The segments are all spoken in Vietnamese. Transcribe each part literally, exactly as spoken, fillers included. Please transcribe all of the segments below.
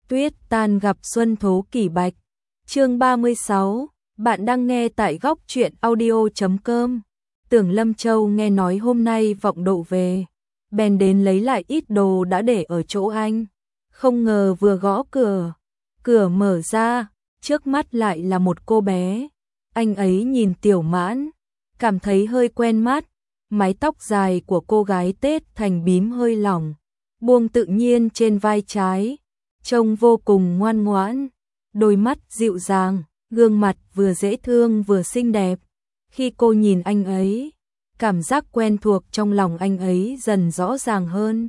Tuyết tan gặp xuân thố kỷ bạch. Chương ba mươi sáu, bạn đang nghe tại góc truyện audio chấm com. Tưởng Lâm Châu nghe nói hôm nay Vọng Độ về, bèn đến lấy lại ít đồ đã để ở chỗ anh. Không ngờ vừa gõ cửa, cửa mở ra, trước mắt lại là một cô bé. Anh ấy nhìn Tiểu Mãn, cảm thấy hơi quen mắt. Mái tóc dài của cô gái tết thành bím hơi lỏng, buông tự nhiên trên vai trái, trông vô cùng ngoan ngoãn, đôi mắt dịu dàng, gương mặt vừa dễ thương vừa xinh đẹp. Khi cô nhìn anh ấy, cảm giác quen thuộc trong lòng anh ấy dần rõ ràng hơn.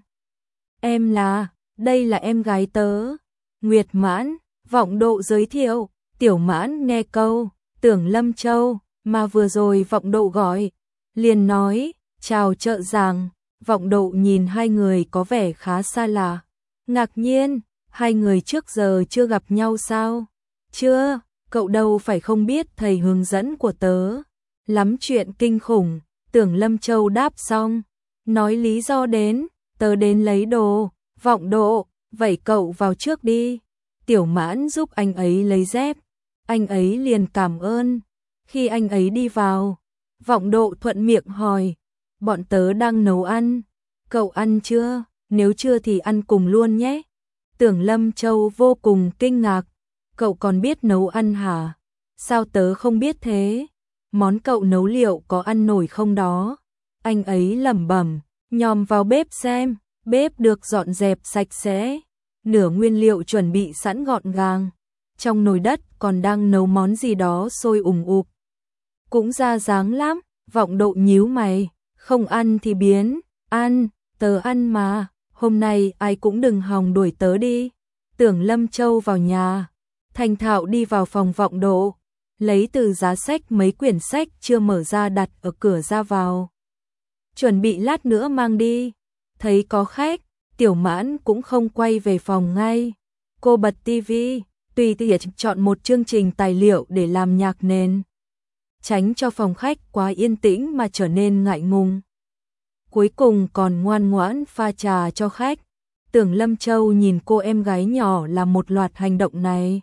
Em là, đây là em gái tớ, Nguyệt Mãn, Vọng Độ giới thiệu. Tiểu Mãn nghe câu Tưởng Lâm Châu mà vừa rồi Vọng Độ gọi, liền nói, chào trợ giảng. Vọng Độ nhìn hai người có vẻ khá xa lạ, ngạc nhiên, hai người trước giờ chưa gặp nhau sao? Chưa, cậu đâu phải không biết thầy hướng dẫn của tớ. Lắm chuyện kinh khủng, Tưởng Lâm Châu đáp xong, nói lý do đến, tớ đến lấy đồ. Vọng Độ, vậy cậu vào trước đi. Tiểu Mãn giúp anh ấy lấy dép, anh ấy liền cảm ơn. Khi anh ấy đi vào, Vọng Độ thuận miệng hỏi, bọn tớ đang nấu ăn, cậu ăn chưa? Nếu chưa thì ăn cùng luôn nhé. Tưởng Lâm Châu vô cùng kinh ngạc, cậu còn biết nấu ăn hả? Sao tớ không biết thế? Món cậu nấu liệu có ăn nổi không đó? Anh ấy lẩm bẩm, nhòm vào bếp xem, bếp được dọn dẹp sạch sẽ, nửa nguyên liệu chuẩn bị sẵn gọn gàng. Trong nồi đất còn đang nấu món gì đó sôi ủng ục. Cũng ra dáng lắm. Vọng Độ nhíu mày, không ăn thì biến, ăn, tớ ăn mà, hôm nay ai cũng đừng hòng đuổi tớ đi. Tưởng Lâm Châu vào nhà, thành thạo đi vào phòng Vọng Độ, lấy từ giá sách mấy quyển sách chưa mở ra đặt ở cửa ra vào. Chuẩn bị lát nữa mang đi. Thấy có khách, Tiểu Mãn cũng không quay về phòng ngay. Cô bật tivi, tùy tiện chọn một chương trình tài liệu để làm nhạc nền, tránh cho phòng khách quá yên tĩnh mà trở nên ngại ngùng. Cuối cùng còn ngoan ngoãn pha trà cho khách. Tưởng Lâm Châu nhìn cô em gái nhỏ làm một loạt hành động này,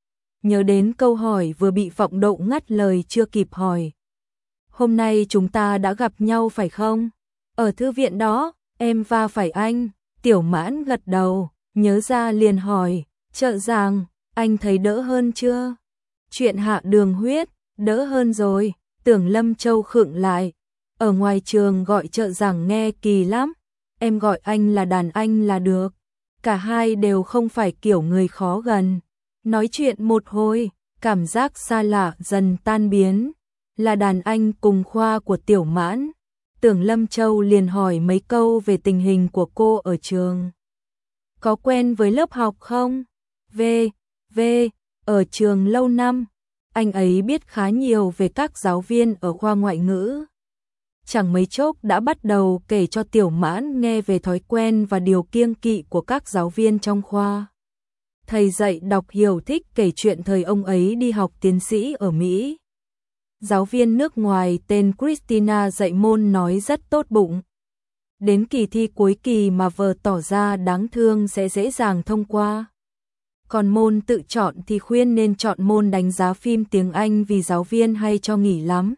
nhớ đến câu hỏi vừa bị Vọng Độ ngắt lời chưa kịp hỏi. Hôm nay chúng ta đã gặp nhau phải không? Ở thư viện đó, em va phải anh. Tiểu Mãn gật đầu, nhớ ra liền hỏi, trợ giảng, anh thấy đỡ hơn chưa? Chuyện hạ đường huyết, đỡ hơn rồi. Tưởng Lâm Châu khựng lại, ở ngoài trường gọi trợ giảng nghe kỳ lắm, em gọi anh là đàn anh là được. Cả hai đều không phải kiểu người khó gần. Nói chuyện một hồi, cảm giác xa lạ dần tan biến. Là đàn anh cùng khoa của Tiểu Mãn. Tưởng Lâm Châu liền hỏi mấy câu về tình hình của cô ở trường. Có quen với lớp học không? V, V, ở trường lâu năm. Anh ấy biết khá nhiều về các giáo viên ở khoa ngoại ngữ. Chẳng mấy chốc đã bắt đầu kể cho Tiểu Mãn nghe về thói quen và điều kiêng kỵ của các giáo viên trong khoa. Thầy dạy đọc hiểu thích kể chuyện thời ông ấy đi học tiến sĩ ở Mỹ. Giáo viên nước ngoài tên Christina dạy môn nói rất tốt bụng. Đến kỳ thi cuối kỳ mà vờ tỏ ra đáng thương sẽ dễ dàng thông qua. Còn môn tự chọn thì khuyên nên chọn môn đánh giá phim tiếng Anh vì giáo viên hay cho nghỉ lắm.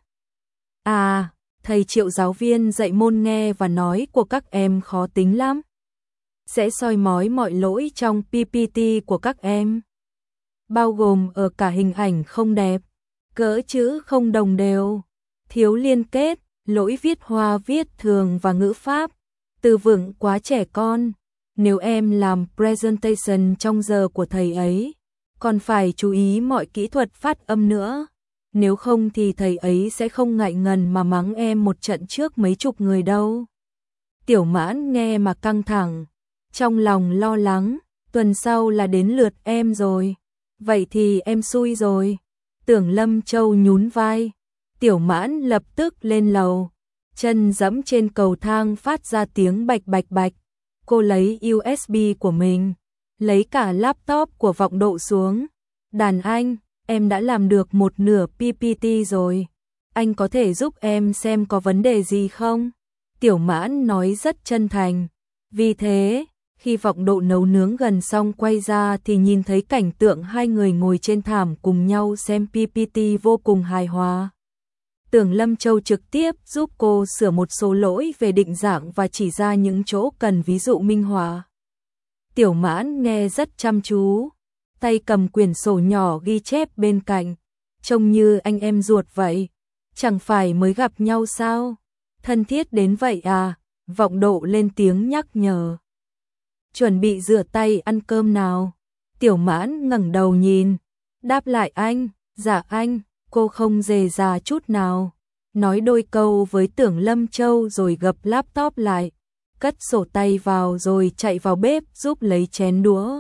À, thầy Triệu giáo viên dạy môn nghe và nói của các em khó tính lắm. Sẽ soi mói mọi lỗi trong pê pê tê của các em. Bao gồm ở cả hình ảnh không đẹp, cỡ chữ không đồng đều, thiếu liên kết, lỗi viết hoa viết thường và ngữ pháp, từ vựng quá trẻ con. Nếu em làm presentation trong giờ của thầy ấy, còn phải chú ý mọi kỹ thuật phát âm nữa. Nếu không thì thầy ấy sẽ không ngại ngần mà mắng em một trận trước mấy chục người đâu. Tiểu Mãn nghe mà căng thẳng, trong lòng lo lắng, tuần sau là đến lượt em rồi. Vậy thì em xui rồi. Tưởng Lâm Châu nhún vai. Tiểu Mãn lập tức lên lầu, chân giẫm trên cầu thang phát ra tiếng bạch bạch bạch. Cô lấy u ét bê của mình, lấy cả laptop của Vọng Độ xuống. Đàn anh, em đã làm được một nửa pê pê tê rồi. Anh có thể giúp em xem có vấn đề gì không? Tiểu Mãn nói rất chân thành. Vì thế, Khi Vọng Độ nấu nướng gần xong quay ra thì nhìn thấy cảnh tượng hai người ngồi trên thảm cùng nhau xem pê pê tê vô cùng hài hòa. Tưởng Lâm Châu trực tiếp giúp cô sửa một số lỗi về định dạng và chỉ ra những chỗ cần ví dụ minh họa. Tiểu Mãn nghe rất chăm chú, tay cầm quyển sổ nhỏ ghi chép bên cạnh, trông như anh em ruột vậy, chẳng phải mới gặp nhau sao? Thân thiết đến vậy à? Vọng Độ lên tiếng nhắc nhở. Chuẩn bị rửa tay ăn cơm nào? Tiểu Mãn ngẩng đầu nhìn, đáp lại anh, dạ anh. Cô không dè dà chút nào, nói đôi câu với Tưởng Lâm Châu rồi gập laptop lại, cất sổ tay vào rồi chạy vào bếp giúp lấy chén đũa.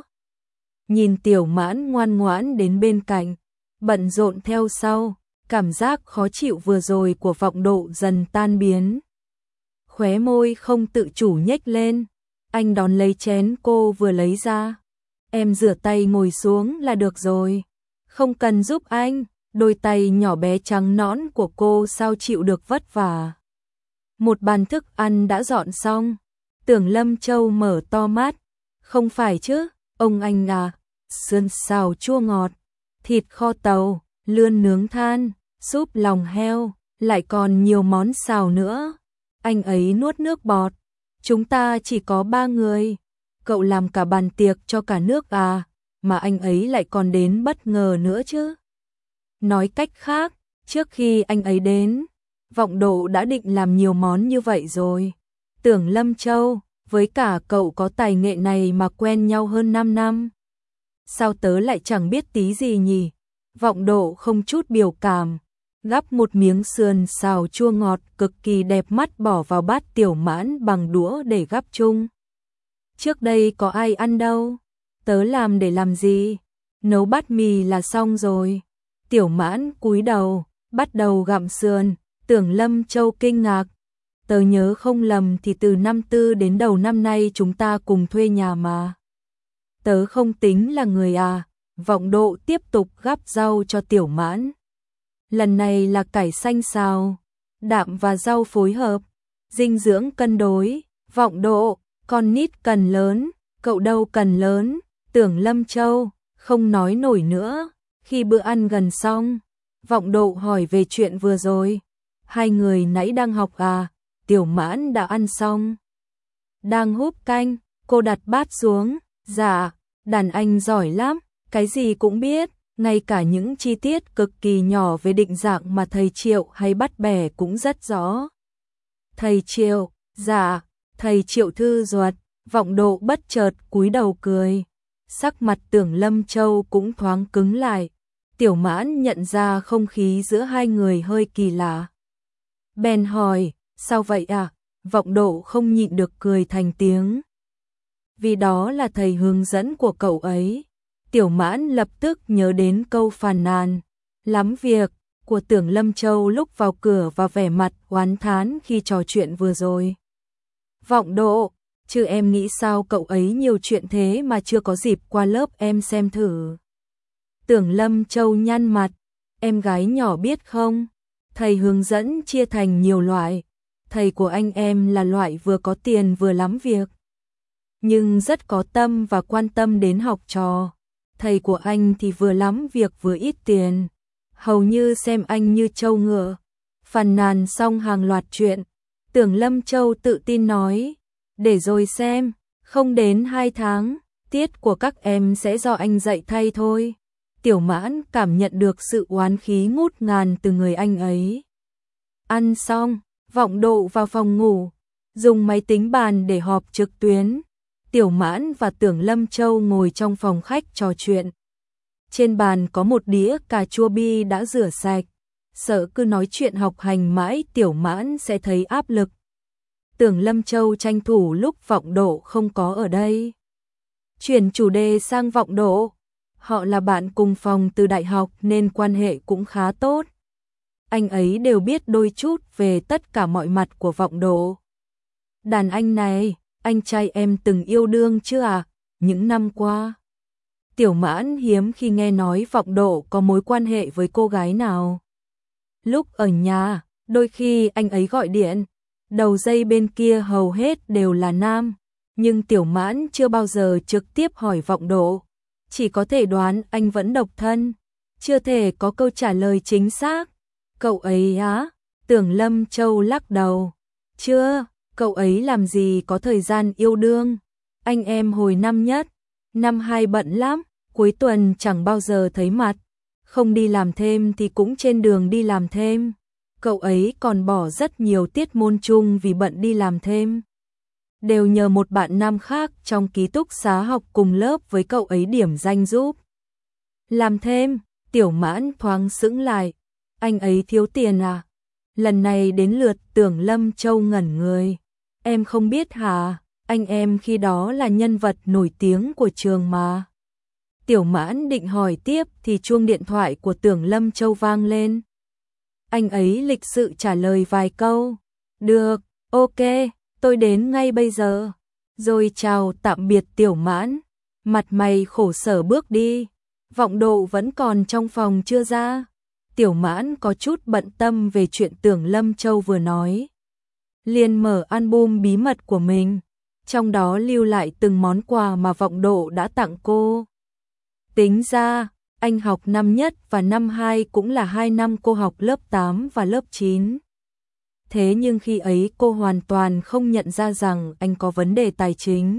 Nhìn Tiểu Mãn ngoan ngoãn đến bên cạnh, bận rộn theo sau, cảm giác khó chịu vừa rồi của Vọng Độ dần tan biến. Khóe môi không tự chủ nhếch lên, anh đón lấy chén cô vừa lấy ra. Em rửa tay ngồi xuống là được rồi, không cần giúp anh. Đôi tay nhỏ bé trắng nõn của cô sao chịu được vất vả. Một bàn thức ăn đã dọn xong, Tưởng Lâm Châu mở to mắt, không phải chứ, ông anh à, sườn xào chua ngọt, thịt kho tàu, lươn nướng than, súp lòng heo, lại còn nhiều món xào nữa. Anh ấy nuốt nước bọt, chúng ta chỉ có ba người, cậu làm cả bàn tiệc cho cả nước à, mà anh ấy lại còn đến bất ngờ nữa chứ. Nói cách khác, trước khi anh ấy đến, Vọng Độ đã định làm nhiều món như vậy rồi. Tưởng Lâm Châu, với cả cậu có tài nghệ này mà quen nhau hơn năm năm. Sao tớ lại chẳng biết tí gì nhỉ? Vọng Độ không chút biểu cảm, gắp một miếng sườn xào chua ngọt cực kỳ đẹp mắt bỏ vào bát Tiểu Mãn bằng đũa để gắp chung. Trước đây có ai ăn đâu, tớ làm để làm gì? Nấu bát mì là xong rồi. Tiểu Mãn cúi đầu, bắt đầu gặm sườn, Tưởng Lâm Châu kinh ngạc. Tớ nhớ không lầm thì từ năm tư đến đầu năm nay chúng ta cùng thuê nhà mà. Tớ không tính là người à, Vọng Độ tiếp tục gắp rau cho Tiểu Mãn. Lần này là cải xanh xào, đạm và rau phối hợp, dinh dưỡng cân đối. Vọng Độ, con nít cần lớn, cậu đâu cần lớn. Tưởng Lâm Châu, không nói nổi nữa. Khi bữa ăn gần xong, Vọng Độ hỏi về chuyện vừa rồi. Hai người nãy đang học à? Tiểu Mãn đã ăn xong, đang húp canh. Cô đặt bát xuống. Dạ, đàn anh giỏi lắm, cái gì cũng biết, ngay cả những chi tiết cực kỳ nhỏ về định dạng mà thầy Triệu hay bắt bẻ cũng rất rõ. Thầy Triệu, dạ, thầy Triệu thư ruột. Vọng Độ bất chợt cúi đầu cười, sắc mặt Tưởng Lâm Châu cũng thoáng cứng lại. Tiểu Mãn nhận ra không khí giữa hai người hơi kỳ lạ, bèn hỏi, sao vậy à? Vọng Độ không nhịn được cười thành tiếng. Vì đó là thầy hướng dẫn của cậu ấy. Tiểu Mãn lập tức nhớ đến câu phàn nàn lắm việc của Tưởng Lâm Châu lúc vào cửa và vẻ mặt oán thán khi trò chuyện vừa rồi. Vọng Độ, chứ em nghĩ sao cậu ấy nhiều chuyện thế mà chưa có dịp qua lớp em xem thử. Tưởng Lâm Châu nhăn mặt, em gái nhỏ biết không, thầy hướng dẫn chia thành nhiều loại. Thầy của anh em là loại vừa có tiền vừa lắm việc, nhưng rất có tâm và quan tâm đến học trò. Thầy của anh thì vừa lắm việc vừa ít tiền, hầu như xem anh như trâu ngựa. Phàn nàn xong hàng loạt chuyện, Tưởng Lâm Châu tự tin nói, để rồi xem, không đến hai tháng, tiết của các em sẽ do anh dạy thay thôi. Tiểu Mãn cảm nhận được sự oán khí ngút ngàn từ người anh ấy. Ăn xong, Vọng Độ vào phòng ngủ, dùng máy tính bàn để họp trực tuyến. Tiểu Mãn và Tưởng Lâm Châu ngồi trong phòng khách trò chuyện. Trên bàn có một đĩa cà chua bi đã rửa sạch, sợ cứ nói chuyện học hành mãi Tiểu Mãn sẽ thấy áp lực. Tưởng Lâm Châu tranh thủ lúc Vọng Độ không có ở đây, chuyển chủ đề sang Vọng Độ. Họ là bạn cùng phòng từ đại học nên quan hệ cũng khá tốt. Anh ấy đều biết đôi chút về tất cả mọi mặt của Vọng Độ. Đàn anh này, anh trai em từng yêu đương chưa à? Những năm qua, Tiểu Mãn hiếm khi nghe nói Vọng Độ có mối quan hệ với cô gái nào. Lúc ở nhà, đôi khi anh ấy gọi điện, đầu dây bên kia hầu hết đều là nam. Nhưng Tiểu Mãn chưa bao giờ trực tiếp hỏi Vọng Độ, chỉ có thể đoán anh vẫn độc thân, chưa thể có câu trả lời chính xác. Cậu ấy á? Tưởng Lâm Châu lắc đầu. Chưa, cậu ấy làm gì có thời gian yêu đương. Anh em hồi năm nhất, năm hai bận lắm, cuối tuần chẳng bao giờ thấy mặt. Không đi làm thêm thì cũng trên đường đi làm thêm. Cậu ấy còn bỏ rất nhiều tiết môn chung vì bận đi làm thêm. Đều nhờ một bạn nam khác trong ký túc xá học cùng lớp với cậu ấy điểm danh giúp. Làm thêm, Tiểu Mãn thoáng sững lại. Anh ấy thiếu tiền à? Lần này đến lượt Tưởng Lâm Châu ngẩn người. Em không biết hả? Anh em khi đó là nhân vật nổi tiếng của trường mà. Tiểu Mãn định hỏi tiếp thì chuông điện thoại của Tưởng Lâm Châu vang lên. Anh ấy lịch sự trả lời vài câu. Được, ok, tôi đến ngay bây giờ. Rồi chào tạm biệt Tiểu Mãn. Mặt mày khổ sở bước đi. Vọng Độ vẫn còn trong phòng chưa ra. Tiểu Mãn có chút bận tâm về chuyện Tưởng Lâm Châu vừa nói. Liền mở album bí mật của mình, trong đó lưu lại từng món quà mà Vọng Độ đã tặng cô. Tính ra, anh học năm nhất và năm hai cũng là hai năm cô học lớp tám và lớp chín. Thế nhưng khi ấy cô hoàn toàn không nhận ra rằng anh có vấn đề tài chính.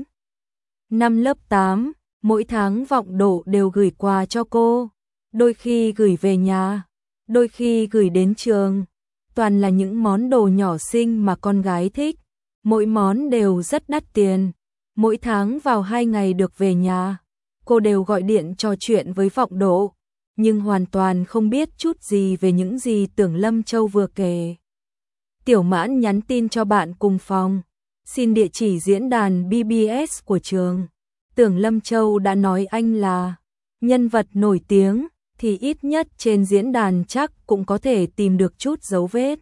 Năm lớp tám, mỗi tháng Vọng Độ đều gửi quà cho cô, đôi khi gửi về nhà, đôi khi gửi đến trường. Toàn là những món đồ nhỏ xinh mà con gái thích, mỗi món đều rất đắt tiền. Mỗi tháng vào hai ngày được về nhà, cô đều gọi điện trò chuyện với Vọng Độ, nhưng hoàn toàn không biết chút gì về những gì Tưởng Lâm Châu vừa kể. Tiểu Mãn nhắn tin cho bạn cùng phòng, xin địa chỉ diễn đàn bê bê ét của trường. Tưởng Lâm Châu đã nói anh là nhân vật nổi tiếng, thì ít nhất trên diễn đàn chắc cũng có thể tìm được chút dấu vết.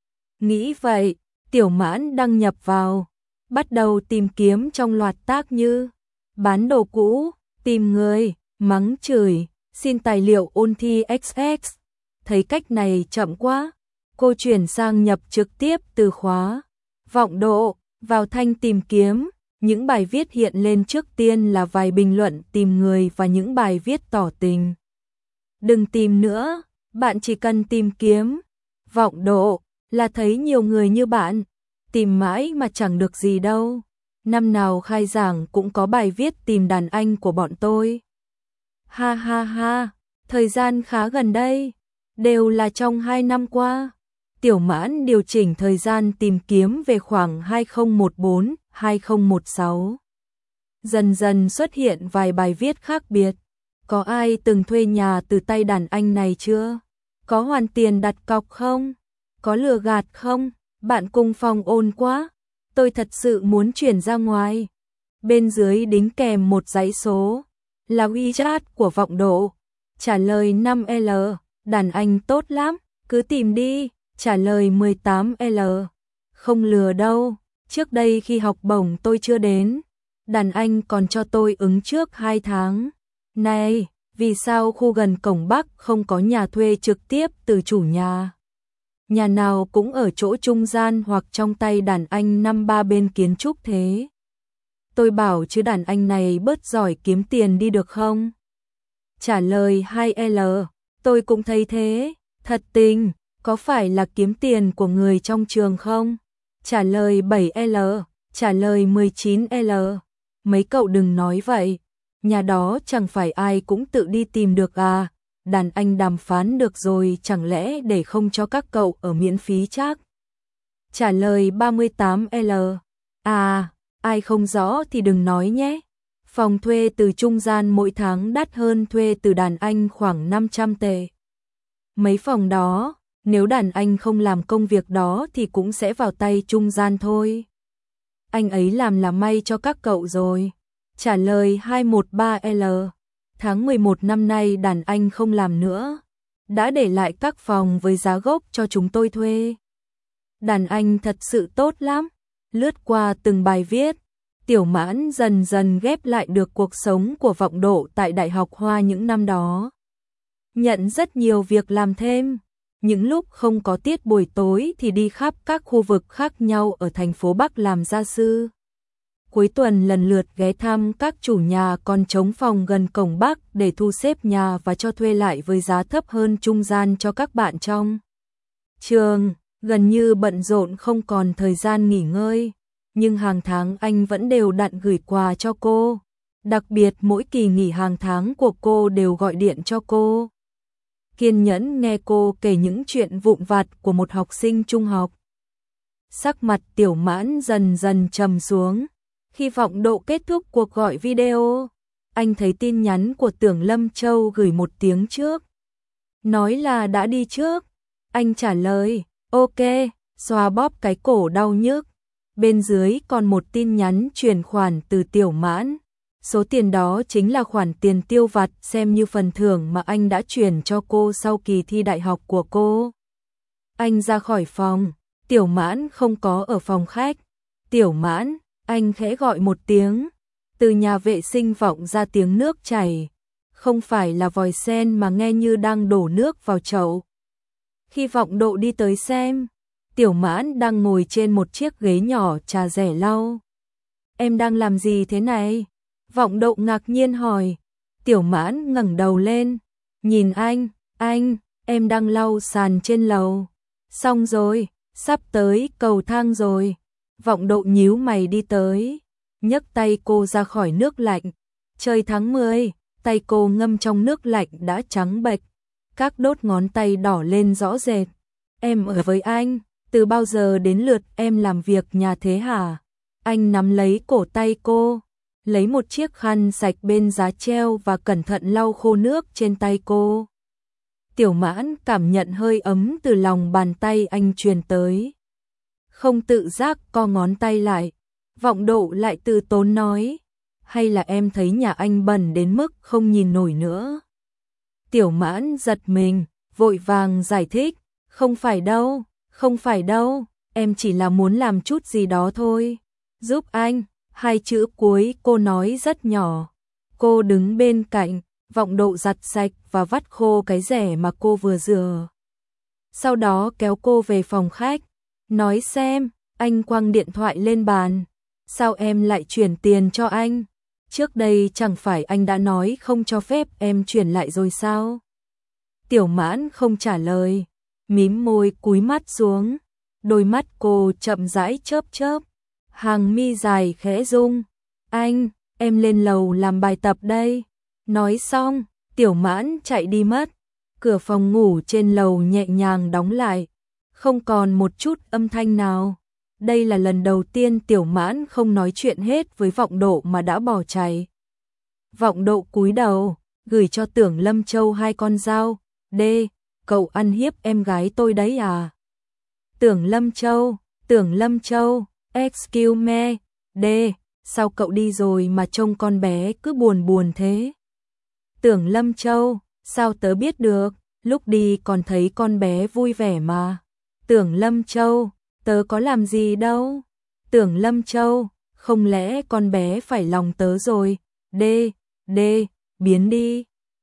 Nghĩ vậy, Tiểu Mãn đăng nhập vào, bắt đầu tìm kiếm trong loạt tác như bán đồ cũ, tìm người, mắng chửi, xin tài liệu ôn thi ích ích. Thấy cách này chậm quá, cô chuyển sang nhập trực tiếp từ khóa Vọng Độ, vào thanh tìm kiếm. Những bài viết hiện lên trước tiên là vài bình luận tìm người và những bài viết tỏ tình. Đừng tìm nữa, bạn chỉ cần tìm kiếm Vọng Độ là thấy nhiều người như bạn. Tìm mãi mà chẳng được gì đâu. Năm nào khai giảng cũng có bài viết tìm đàn anh của bọn tôi. Ha ha ha, thời gian khá gần đây, đều là trong hai năm qua. Tiểu Mãn điều chỉnh thời gian tìm kiếm về khoảng hai không một bốn hai không một sáu. Dần dần xuất hiện vài bài viết khác biệt. Có ai từng thuê nhà từ tay đàn anh này chưa? Có hoàn tiền đặt cọc không? Có lừa gạt không? Bạn cùng phòng ồn quá, tôi thật sự muốn chuyển ra ngoài. Bên dưới đính kèm một dãy số, là WeChat của Vọng Độ. Trả lời năm L, đàn anh tốt lắm, cứ tìm đi. Trả lời mười tám L, không lừa đâu, trước đây khi học bổng tôi chưa đến, đàn anh còn cho tôi ứng trước hai tháng. Này, vì sao khu gần cổng Bắc không có nhà thuê trực tiếp từ chủ nhà? Nhà nào cũng ở chỗ trung gian hoặc trong tay đàn anh năm ba bên kiến trúc thế. Tôi bảo chứ đàn anh này bớt giỏi kiếm tiền đi được không? Trả lời hai L, tôi cũng thấy thế, thật tình, có phải là kiếm tiền của người trong trường không? Trả lời bảy L, trả lời mười chín L, mấy cậu đừng nói vậy, nhà đó chẳng phải ai cũng tự đi tìm được à, đàn anh đàm phán được rồi chẳng lẽ để không cho các cậu ở miễn phí chắc? Trả lời ba mươi tám L, à, ai không rõ thì đừng nói nhé, phòng thuê từ trung gian mỗi tháng đắt hơn thuê từ đàn anh khoảng năm trăm tệ. Mấy phòng đó, nếu đàn anh không làm công việc đó thì cũng sẽ vào tay trung gian thôi. Anh ấy làm là may cho các cậu rồi. Trả lời hai một ba L, tháng mười một năm nay đàn anh không làm nữa, đã để lại các phòng với giá gốc cho chúng tôi thuê. Đàn anh thật sự tốt lắm. Lướt qua từng bài viết, Tiểu Mãn dần dần ghép lại được cuộc sống của Vọng Độ tại Đại học Hoa những năm đó. Nhận rất nhiều việc làm thêm. Những lúc không có tiết buổi tối thì đi khắp các khu vực khác nhau ở thành phố Bắc làm gia sư. cuối tuần lần lượt ghé thăm các chủ nhà còn trống phòng gần cổng Bắc để thu xếp nhà và cho thuê lại với giá thấp hơn trung gian cho các bạn trong trường. Gần như bận rộn không còn thời gian nghỉ ngơi, nhưng hàng tháng anh vẫn đều đặn gửi quà cho cô. Đặc biệt mỗi kỳ nghỉ hàng tháng của cô đều gọi điện cho cô, kiên nhẫn nghe cô kể những chuyện vụn vặt của một học sinh trung học. Sắc mặt Tiểu Mãn dần dần trầm xuống. Khi Vọng Độ kết thúc cuộc gọi video, anh thấy tin nhắn của Tưởng Lâm Châu gửi một tiếng trước, nói là đã đi trước. Anh trả lời, ok, xoa bóp cái cổ đau nhức. Bên dưới còn một tin nhắn chuyển khoản từ Tiểu Mãn. Số tiền đó chính là khoản tiền tiêu vặt xem như phần thưởng mà anh đã chuyển cho cô sau kỳ thi đại học của cô. Anh ra khỏi phòng, Tiểu Mãn không có ở phòng khách. Tiểu Mãn, anh khẽ gọi một tiếng. Từ nhà vệ sinh vọng ra tiếng nước chảy. Không phải là vòi sen mà nghe như đang đổ nước vào chậu. Khi Vọng Độ đi tới xem, Tiểu Mãn đang ngồi trên một chiếc ghế nhỏ trà rẻ lau. Em đang làm gì thế này? Vọng Độ ngạc nhiên hỏi. Tiểu Mãn ngẩng đầu lên, nhìn anh, anh, em đang lau sàn trên lầu. Xong rồi, sắp tới cầu thang rồi. Vọng Độ nhíu mày đi tới, nhấc tay cô ra khỏi nước lạnh. Trời tháng mười, tay cô ngâm trong nước lạnh đã trắng bệch, các đốt ngón tay đỏ lên rõ rệt. Em ở với anh, từ bao giờ đến lượt em làm việc nhà thế hả? Anh nắm lấy cổ tay cô, lấy một chiếc khăn sạch bên giá treo và cẩn thận lau khô nước trên tay cô. Tiểu Mãn cảm nhận hơi ấm từ lòng bàn tay anh truyền tới. Không tự giác co ngón tay lại. Vọng Độ lại từ tốn nói, hay là em thấy nhà anh bẩn đến mức không nhìn nổi nữa? Tiểu Mãn giật mình, vội vàng giải thích, không phải đâu, không phải đâu, em chỉ là muốn làm chút gì đó thôi. Giúp anh, hai chữ cuối cô nói rất nhỏ. Cô đứng bên cạnh, Vọng Độ giặt sạch và vắt khô cái rẻ mà cô vừa rửa. Sau đó kéo cô về phòng khách, nói xem, anh quăng điện thoại lên bàn. Sao em lại chuyển tiền cho anh? Trước đây chẳng phải anh đã nói không cho phép em chuyển lại rồi sao? Tiểu Mãn không trả lời, mím môi cúi mắt xuống. Đôi mắt cô chậm rãi chớp chớp, hàng mi dài khẽ rung. Anh, em lên lầu làm bài tập đây. Nói xong, Tiểu Mãn chạy đi mất. Cửa phòng ngủ trên lầu nhẹ nhàng đóng lại, không còn một chút âm thanh nào. Đây là lần đầu tiên Tiểu Mãn không nói chuyện hết với Vọng Độ mà đã bỏ chạy. Vọng Độ cúi đầu, gửi cho Tưởng Lâm Châu hai con dao. Đê, cậu ăn hiếp em gái tôi đấy à? Tưởng Lâm Châu, Tưởng Lâm Châu, excuse me, đê, sao cậu đi rồi mà trông con bé cứ buồn buồn thế? Tưởng Lâm Châu, sao tớ biết được, lúc đi còn thấy con bé vui vẻ mà. Tưởng Lâm Châu, tớ có làm gì đâu. Tưởng Lâm Châu, không lẽ con bé phải lòng tớ rồi? Đê, đê, biến đi.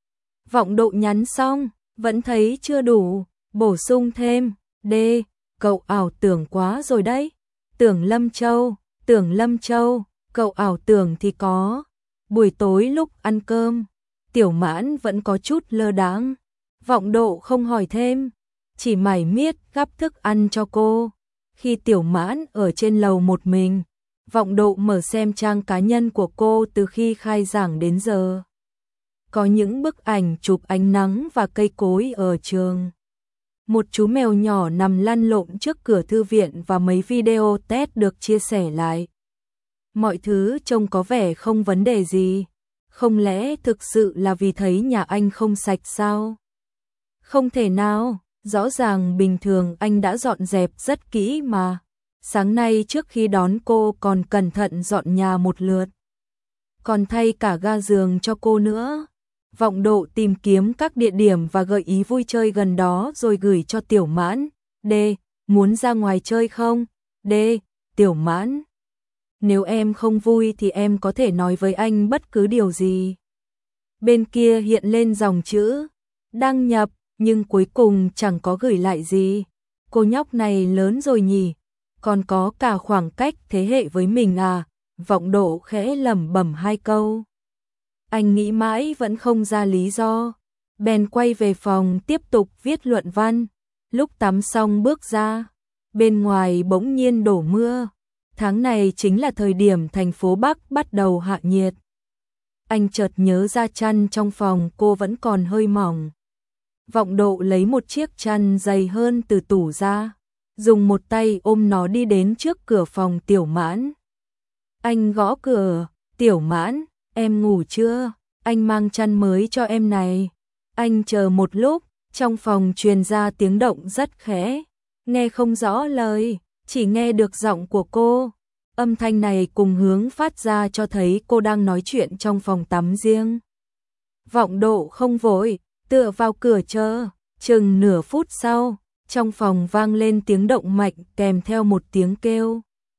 Vọng Độ nhắn xong, vẫn thấy chưa đủ, bổ sung thêm, đê, cậu ảo tưởng quá rồi đấy. Tưởng Lâm Châu, Tưởng Lâm Châu, cậu ảo tưởng thì có. Buổi tối lúc ăn cơm, Tiểu Mãn vẫn có chút lơ đãng. Vọng Độ không hỏi thêm, chỉ mải miết gắp thức ăn cho cô. Khi Tiểu Mãn ở trên lầu một mình, Vọng Độ mở xem trang cá nhân của cô từ khi khai giảng đến giờ. Có những bức ảnh chụp ánh nắng và cây cối ở trường. Một chú mèo nhỏ nằm lăn lộn trước cửa thư viện và mấy video test được chia sẻ lại. Mọi thứ trông có vẻ không vấn đề gì. Không lẽ thực sự là vì thấy nhà anh không sạch sao? Không thể nào, rõ ràng bình thường anh đã dọn dẹp rất kỹ mà. Sáng nay trước khi đón cô còn cẩn thận dọn nhà một lượt. Còn thay cả ga giường cho cô nữa. Vọng Độ tìm kiếm các địa điểm và gợi ý vui chơi gần đó rồi gửi cho Tiểu Mãn. D. Muốn ra ngoài chơi không? D. Tiểu Mãn. Nếu em không vui thì em có thể nói với anh bất cứ điều gì. Bên kia hiện lên dòng chữ đăng nhập, nhưng cuối cùng chẳng có gửi lại gì. Cô nhóc này lớn rồi nhỉ? Còn có cả khoảng cách thế hệ với mình à? Vọng Độ khẽ lẩm bẩm hai câu. Anh nghĩ mãi vẫn không ra lý do, bèn quay về phòng tiếp tục viết luận văn. Lúc tắm xong bước ra, bên ngoài bỗng nhiên đổ mưa. Tháng này chính là thời điểm thành phố Bắc bắt đầu hạ nhiệt. Anh chợt nhớ ra chăn trong phòng cô vẫn còn hơi mỏng. Vọng Độ lấy một chiếc chăn dày hơn từ tủ ra, dùng một tay ôm nó đi đến trước cửa phòng Tiểu Mãn. Anh gõ cửa, "Tiểu Mãn, em ngủ chưa? Anh mang chăn mới cho em này." Anh chờ một lúc, trong phòng truyền ra tiếng động rất khẽ, nghe không rõ lời, chỉ nghe được giọng của cô. Âm thanh này cùng hướng phát ra cho thấy cô đang nói chuyện trong phòng tắm riêng. Vọng Độ không vội, tựa vào cửa chờ, chừng nửa phút sau, trong phòng vang lên tiếng động mạnh kèm theo một tiếng kêu.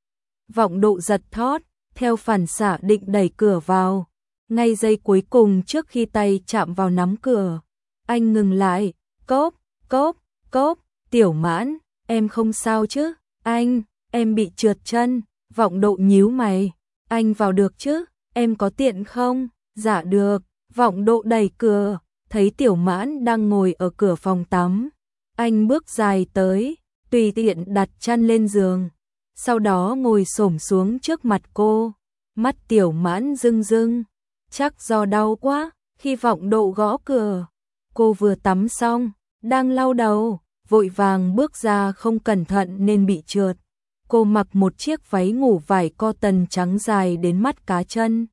Vọng Độ giật thót, theo phản xạ định đẩy cửa vào. Ngay giây cuối cùng trước khi tay chạm vào nắm cửa, anh ngừng lại, "Cốp, cốp, cốp, Tiểu Mãn, em không sao chứ?" "Anh, em bị trượt chân." Vọng Độ nhíu mày, "Anh vào được chứ, em có tiện không?" "Dạ được." Vọng Độ đẩy cửa, thấy Tiểu Mãn đang ngồi ở cửa phòng tắm. Anh bước dài tới, tùy tiện đặt chăn lên giường, sau đó ngồi xổm xuống trước mặt cô. Mắt Tiểu Mãn rưng rưng, chắc do đau quá. Khi Vọng Độ gõ cửa, cô vừa tắm xong, đang lau đầu, vội vàng bước ra không cẩn thận nên bị trượt. Cô mặc một chiếc váy ngủ vải cotton trắng dài đến mắt cá chân.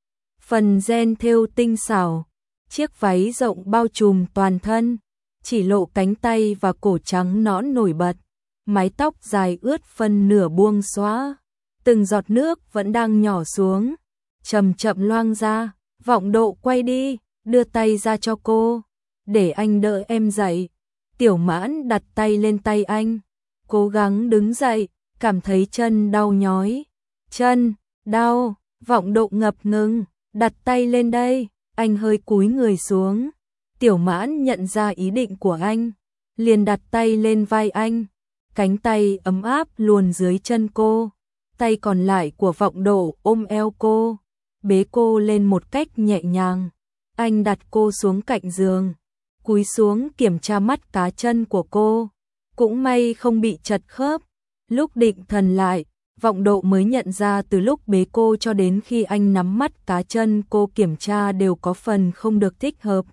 Phần ren thêu tinh xảo, chiếc váy rộng bao trùm toàn thân, chỉ lộ cánh tay và cổ trắng nõn nổi bật. Mái tóc dài ướt phân nửa buông xõa, từng giọt nước vẫn đang nhỏ xuống, chậm chậm loang ra. Vọng Độ quay đi, đưa tay ra cho cô, "Để anh đỡ em dậy." Tiểu Mãn đặt tay lên tay anh, cố gắng đứng dậy, cảm thấy chân đau nhói. "Chân, đau." Vọng Độ ngập ngừng, "Đặt tay lên đây." Anh hơi cúi người xuống. Tiểu Mãn nhận ra ý định của anh, liền đặt tay lên vai anh, cánh tay ấm áp luồn dưới chân cô, tay còn lại của Vọng Độ ôm eo cô, bế cô lên một cách nhẹ nhàng. Anh đặt cô xuống cạnh giường, cúi xuống kiểm tra mắt cá chân của cô, cũng may không bị chật khớp. Lúc định thần lại, Vọng Độ mới nhận ra từ lúc bế cô cho đến khi anh nắm mắt cá chân cô kiểm tra đều có phần không được thích hợp.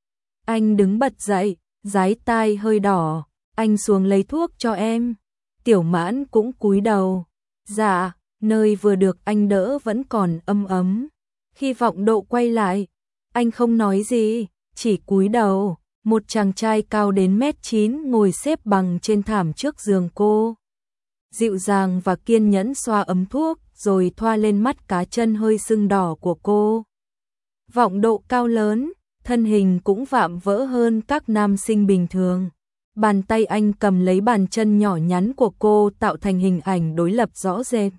Anh đứng bật dậy, dái tai hơi đỏ, "Anh xuống lấy thuốc cho em." Tiểu Mãn cũng cúi đầu, "Dạ." Nơi vừa được anh đỡ vẫn còn ấm ấm. Khi Vọng Độ quay lại, anh không nói gì, chỉ cúi đầu. Một chàng trai cao đến mét chín ngồi xếp bằng trên thảm trước giường cô, dịu dàng và kiên nhẫn xoa ấm thuốc rồi thoa lên mắt cá chân hơi sưng đỏ của cô. Vọng Độ cao lớn, thân hình cũng vạm vỡ hơn các nam sinh bình thường. Bàn tay anh cầm lấy bàn chân nhỏ nhắn của cô tạo thành hình ảnh đối lập rõ rệt.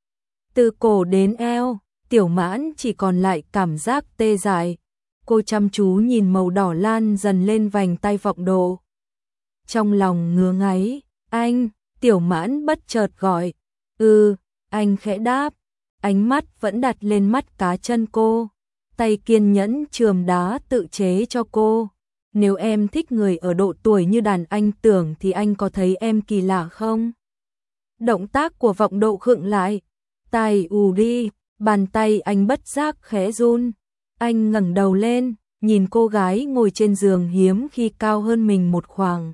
Từ cổ đến eo, Tiểu Mãn chỉ còn lại cảm giác tê dại. Cô chăm chú nhìn màu đỏ lan dần lên vành tay Vọng Độ. Trong lòng ngứa ngáy, "Anh." Tiểu Mãn bất chợt gọi, "Ừ." Anh khẽ đáp, ánh mắt vẫn đặt lên mắt cá chân cô, tay kiên nhẫn chườm đá tự chế cho cô. "Nếu em thích người ở độ tuổi như đàn anh tưởng thì anh có thấy em kỳ lạ không?" Động tác của Vọng Độ khựng lại, tai ù đi, bàn tay anh bất giác khẽ run. Anh ngẩng đầu lên, nhìn cô gái ngồi trên giường hiếm khi cao hơn mình một khoảng.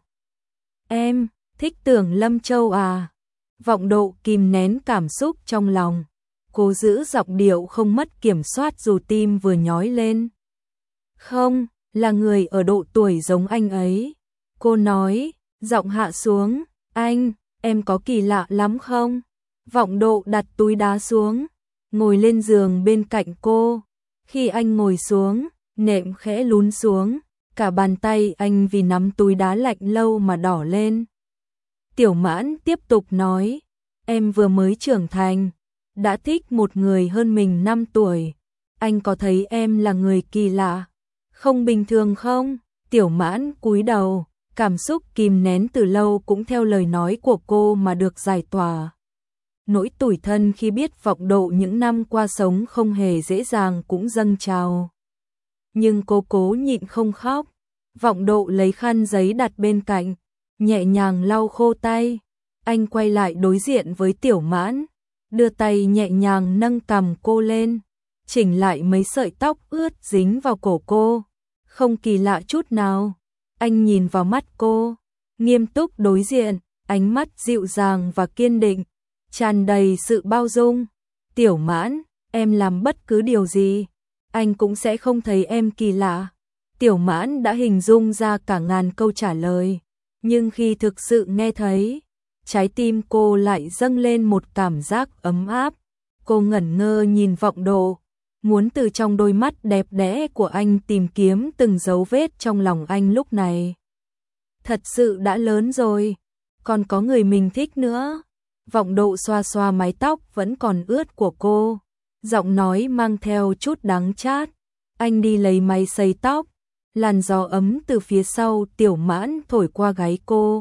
"Em thích Tưởng Lâm Châu à?" Vọng Độ kìm nén cảm xúc trong lòng, cố giữ giọng điệu không mất kiểm soát dù tim vừa nhói lên. "Không, là người ở độ tuổi giống anh ấy." Cô nói, giọng hạ xuống, "Anh, em có kỳ lạ lắm không?" Vọng Độ đặt túi đá xuống, ngồi lên giường bên cạnh cô. Khi anh ngồi xuống, nệm khẽ lún xuống, cả bàn tay anh vì nắm túi đá lạnh lâu mà đỏ lên. Tiểu Mãn tiếp tục nói, "Em vừa mới trưởng thành, đã thích một người hơn mình năm tuổi. Anh có thấy em là người kỳ lạ, không bình thường không?" Tiểu Mãn cúi đầu, cảm xúc kìm nén từ lâu cũng theo lời nói của cô mà được giải tỏa. nỗi tủi thân khi biết Vọng Độ những năm qua sống không hề dễ dàng cũng dâng trào. Nhưng cô cố nhịn không khóc. Vọng Độ lấy khăn giấy đặt bên cạnh, nhẹ nhàng lau khô tay. Anh quay lại đối diện với Tiểu Mãn, đưa tay nhẹ nhàng nâng cằm cô lên, chỉnh lại mấy sợi tóc ướt dính vào cổ cô. Không kỳ lạ chút nào. Anh nhìn vào mắt cô, nghiêm túc đối diện, ánh mắt dịu dàng và kiên định, tràn đầy sự bao dung. Tiểu Mãn, em làm bất cứ điều gì, anh cũng sẽ không thấy em kỳ lạ. Tiểu Mãn đã hình dung ra cả ngàn câu trả lời, nhưng khi thực sự nghe thấy, trái tim cô lại dâng lên một cảm giác ấm áp. Cô ngẩn ngơ nhìn Vọng Độ, muốn từ trong đôi mắt đẹp đẽ của anh tìm kiếm từng dấu vết trong lòng anh lúc này. Thật sự đã lớn rồi, còn có người mình thích nữa. Vọng Độ xoa xoa mái tóc vẫn còn ướt của cô, giọng nói mang theo chút đắng chát. Anh đi lấy máy sấy tóc, làn gió ấm từ phía sau Tiểu Mãn thổi qua gáy cô,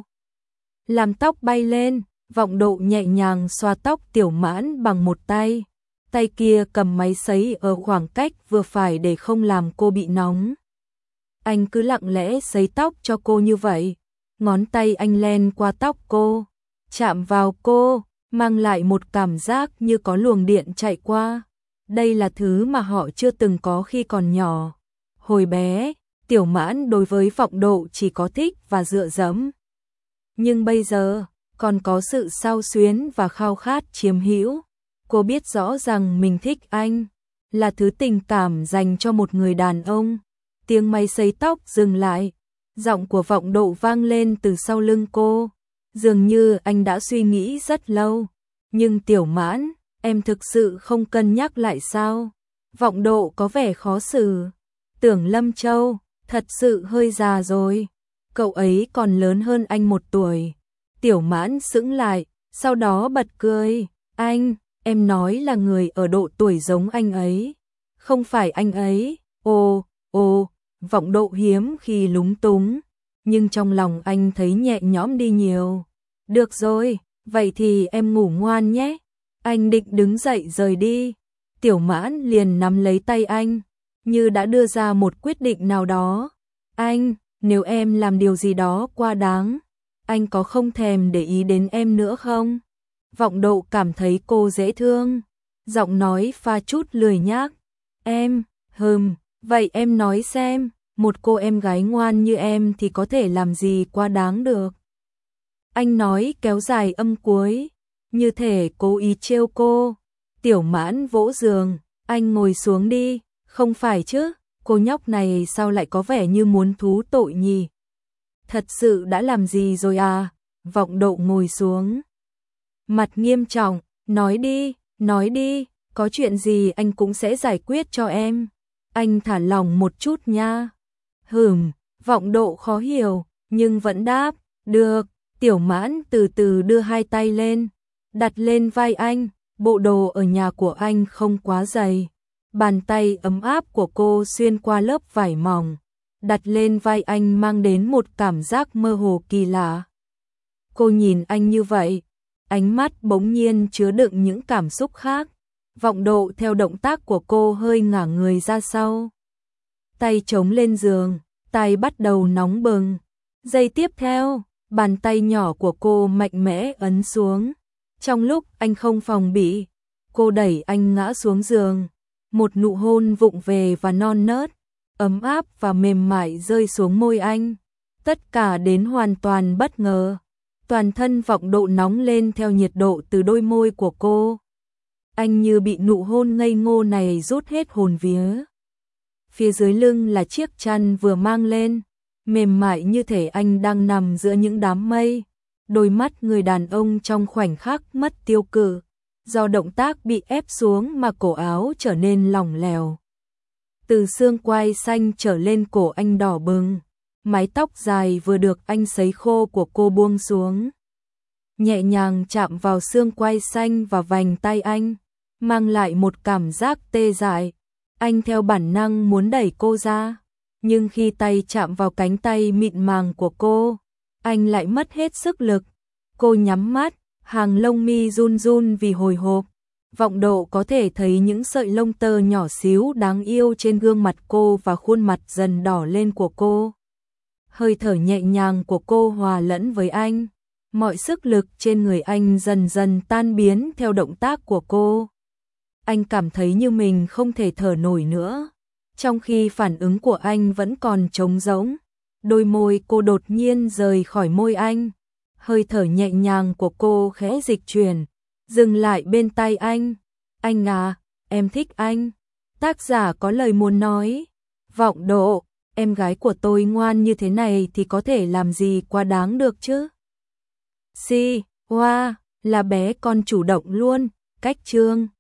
làm tóc bay lên. Vọng Độ nhẹ nhàng xoa tóc Tiểu Mãn bằng một tay, tay kia cầm máy sấy ở khoảng cách vừa phải để không làm cô bị nóng. Anh cứ lặng lẽ sấy tóc cho cô như vậy, ngón tay anh len qua tóc cô, chạm vào cô, mang lại một cảm giác như có luồng điện chạy qua. Đây là thứ mà họ chưa từng có khi còn nhỏ. Hồi bé, Tiểu Mãn đối với Vọng Độ chỉ có thích và dựa dẫm. Nhưng bây giờ, còn có sự xao xuyến và khao khát chiếm hữu. Cô biết rõ rằng mình thích anh, là thứ tình cảm dành cho một người đàn ông. Tiếng máy sấy tóc dừng lại, giọng của Vọng Độ vang lên từ sau lưng cô. Dường như anh đã suy nghĩ rất lâu. Nhưng Tiểu Mãn, em thực sự không cân nhắc lại sao? Vọng Độ có vẻ khó xử. Tưởng Lâm Châu, thật sự hơi già rồi. Cậu ấy còn lớn hơn anh một tuổi. Tiểu Mãn sững lại, sau đó bật cười. Anh, em nói là người ở độ tuổi giống anh ấy. Không phải anh ấy. Ồ, ồ, Vọng Độ hiếm khi lúng túng. Nhưng trong lòng anh thấy nhẹ nhõm đi nhiều. Được rồi, vậy thì em ngủ ngoan nhé. Anh định đứng dậy rời đi. Tiểu Mãn liền nắm lấy tay anh, như đã đưa ra một quyết định nào đó. Anh, nếu em làm điều gì đó quá đáng, anh có không thèm để ý đến em nữa không? Vọng Độ cảm thấy cô dễ thương, giọng nói pha chút lười nhác. Em, hừm, vậy em nói xem, một cô em gái ngoan như em thì có thể làm gì quá đáng được? Anh nói kéo dài âm cuối, như thể cố ý trêu cô. Tiểu Mãn vỗ giường, anh ngồi xuống đi. Không phải chứ, cô nhóc này sao lại có vẻ như muốn thú tội nhỉ? Thật sự đã làm gì rồi à? Vọng Độ ngồi xuống, mặt nghiêm trọng, nói đi, nói đi, có chuyện gì anh cũng sẽ giải quyết cho em. Anh thả lỏng một chút nha. Hừm, Vọng Độ khó hiểu, nhưng vẫn đáp, được. Tiểu Mãn từ từ đưa hai tay lên, đặt lên vai anh. Bộ đồ ở nhà của anh không quá dày. Bàn tay ấm áp của cô xuyên qua lớp vải mỏng, đặt lên vai anh mang đến một cảm giác mơ hồ kỳ lạ. Cô nhìn anh như vậy, ánh mắt bỗng nhiên chứa đựng những cảm xúc khác. Vọng Độ theo động tác của cô hơi ngả người ra sau, tay chống lên giường, tay bắt đầu nóng bừng. Giây tiếp theo, bàn tay nhỏ của cô mạnh mẽ ấn xuống. Trong lúc anh không phòng bị, cô đẩy anh ngã xuống giường. Một nụ hôn vụng về và non nớt, ấm áp và mềm mại rơi xuống môi anh. Tất cả đến hoàn toàn bất ngờ. Toàn thân Vọng Độ nóng lên theo nhiệt độ từ đôi môi của cô. Anh như bị nụ hôn ngây ngô này rút hết hồn vía. Phía dưới lưng là chiếc chăn vừa mang lên, mềm mại như thể anh đang nằm giữa những đám mây. Đôi mắt người đàn ông trong khoảnh khắc mất tiêu cự. Do động tác bị ép xuống mà cổ áo trở nên lỏng lẻo. Từ xương quai xanh trở lên cổ anh đỏ bừng. Mái tóc dài vừa được anh sấy khô của cô buông xuống, nhẹ nhàng chạm vào xương quai xanh và vành tay anh, mang lại một cảm giác tê dại. Anh theo bản năng muốn đẩy cô ra, nhưng khi tay chạm vào cánh tay mịn màng của cô, anh lại mất hết sức lực. Cô nhắm mắt, Hàng lông mi run run vì hồi hộp. Vọng Độ có thể thấy những sợi lông tơ nhỏ xíu đáng yêu trên gương mặt cô và khuôn mặt dần đỏ lên của cô. Hơi thở nhẹ nhàng của cô hòa lẫn với anh. Mọi sức lực trên người anh dần dần tan biến theo động tác của cô. Anh cảm thấy như mình không thể thở nổi nữa. Trong khi phản ứng của anh vẫn còn trống rỗng, đôi môi cô đột nhiên rời khỏi môi anh. Hơi thở nhẹ nhàng của cô khẽ dịch chuyển, dừng lại bên tai anh. Anh à, em thích anh. Tác giả có lời muốn nói. Vọng Độ, em gái của tôi ngoan như thế này thì có thể làm gì quá đáng được chứ. Si, hoa, wow, là bé con chủ động luôn. Cách chương